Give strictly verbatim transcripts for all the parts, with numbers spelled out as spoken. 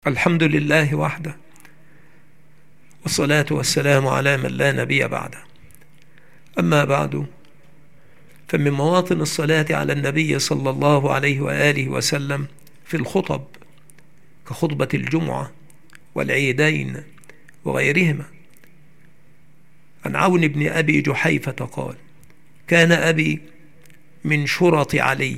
الحمد لله وحده، والصلاة والسلام على من لا نبي بعده. أما بعد، فمن مواطن الصلاة على النبي صلى الله عليه وآله وسلم في الخطب كخطبة الجمعة والعيدين وغيرهما. عن عون بن أبي جحيفة قال: كان أبي من شرط علي،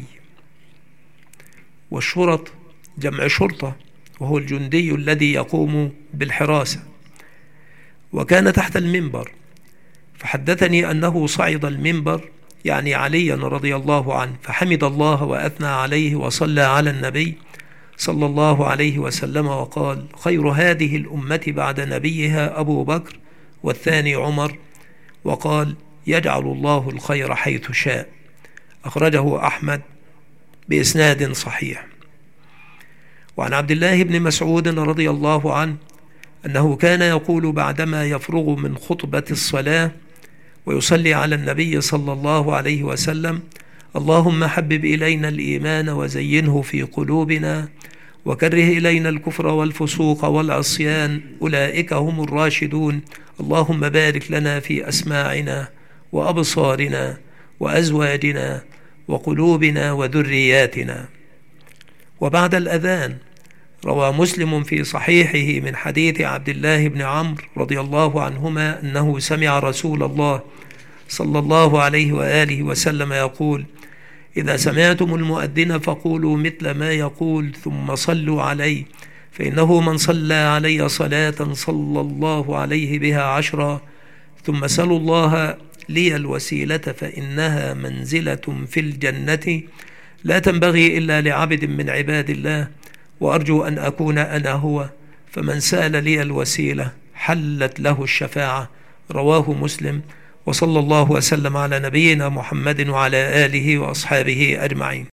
والشرط جمع شرطة، وهو الجندي الذي يقوم بالحراسة، وكان تحت المنبر، فحدثني أنه صعد المنبر يعني عليا رضي الله عنه، فحمد الله وأثنى عليه وصلى على النبي صلى الله عليه وسلم وقال: خير هذه الأمة بعد نبيها أبو بكر، والثاني عمر، وقال: يجعل الله الخير حيث شاء. أخرجه أحمد بإسناد صحيح. وعن عبد الله بن مسعود رضي الله عنه أنه كان يقول بعدما يفرغ من خطبة الصلاة ويصلي على النبي صلى الله عليه وسلم: اللهم حبب إلينا الإيمان وزينه في قلوبنا، وكره إلينا الكفر والفسوق والعصيان، أولئك هم الراشدون. اللهم بارك لنا في أسماعنا وأبصارنا وأزواجنا وقلوبنا وذرياتنا. وبعد الأذان روى مسلم في صحيحه من حديث عبد الله بن عمرو رضي الله عنهما أنه سمع رسول الله صلى الله عليه وآله وسلم يقول: إذا سمعتم المؤذن فقولوا مثل ما يقول ثم صلوا عليه، فإنه من صلى علي صلاة صلى الله عليه بها عشرا، ثم سلوا الله لي الوسيلة فإنها منزلة في الجنة لا تنبغي إلا لعبد من عباد الله، وأرجو أن أكون أنا هو، فمن سأل لي الوسيلة حلت له الشفاعة. رواه مسلم. وصلى الله وسلم على نبينا محمد وعلى آله وأصحابه أجمعين.